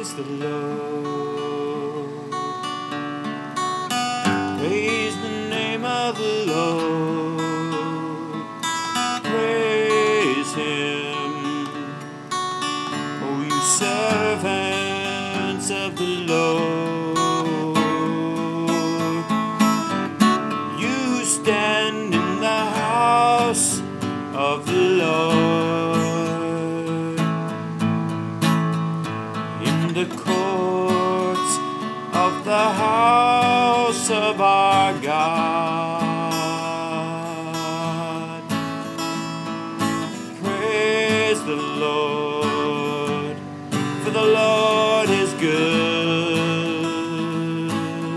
Praise the Lord. Praise the name of the Lord. Praise Him, O you servants of the Lord. You who stand in the house of the Lord, in the courts of the house of our God. Praise the Lord, for the Lord is good.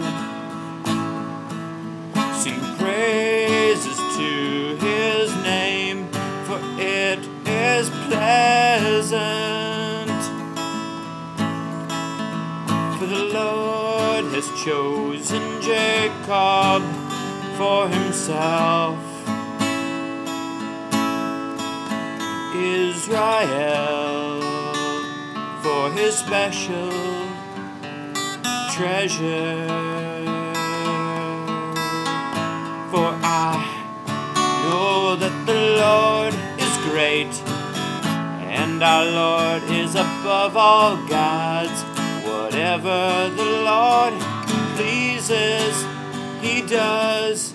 Sing praises to His name, for it is pleasant. For the Lord has chosen Jacob for Himself, Israel for His special treasure. For I know that the Lord is great, and our Lord is above all gods. Whatever the Lord pleases, He does.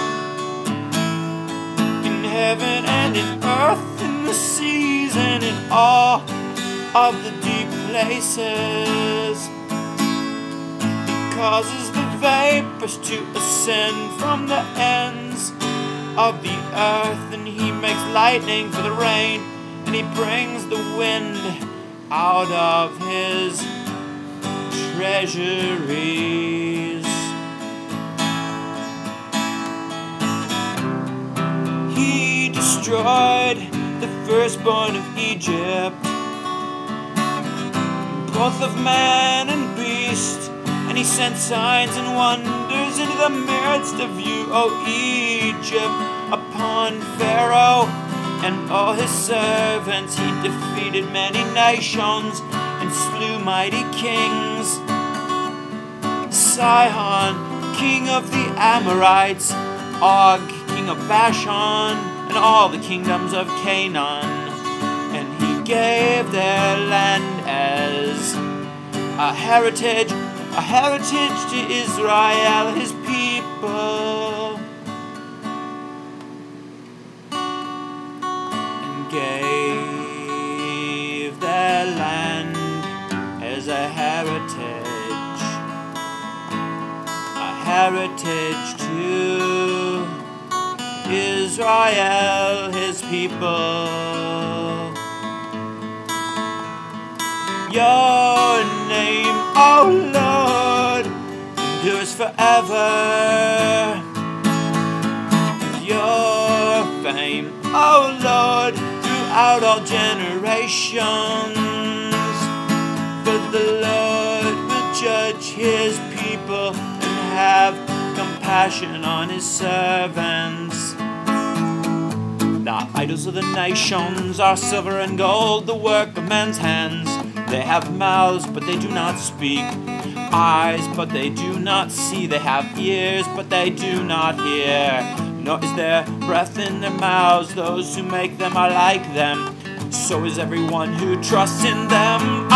In heaven and in earth, in the seas and in all of the deep places. He causes the vapors to ascend from the ends of the earth, and He makes lightning for the rain, and He brings the wind out of His treasuries. He destroyed the firstborn of Egypt, both of man and beast, and He sent signs and wonders into the midst of you, O Egypt, upon Pharaoh and all his servants. He defeated many nations and slew mighty kings. Sihon, king of the Amorites, Og, king of Bashan, and all the kingdoms of Canaan. And He gave their land as a heritage to Israel, His people, and gave their land as a heritage to Israel, His people. Your name, O Lord, endures forever. Your fame, O Lord, throughout all generations. For the Lord will judge His people and have compassion on His servants. The idols of the nations are silver and gold, the work of men's hands. They have mouths, but they do not speak, eyes, but they do not see. They have ears, but they do not hear, nor is there breath in their mouths. Those who make them are like them, so is everyone who trusts in them.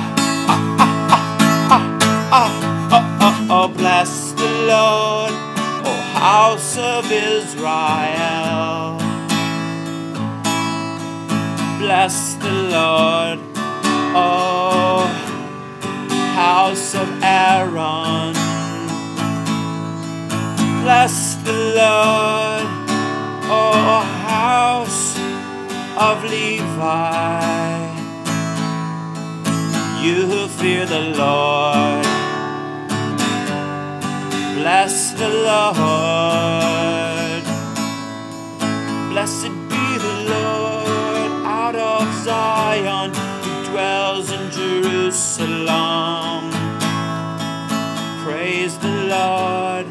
Oh, bless the Lord, O house of Israel. Bless the Lord, O house of Aaron. Bless the Lord, O house of Levi. You who fear the Lord, bless the Lord. Blessed be the Lord out of Zion, who dwells in Jerusalem. Praise the Lord.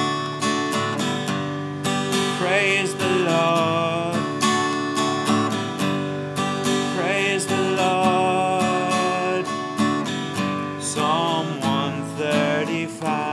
Praise the Lord. Praise the Lord. 25.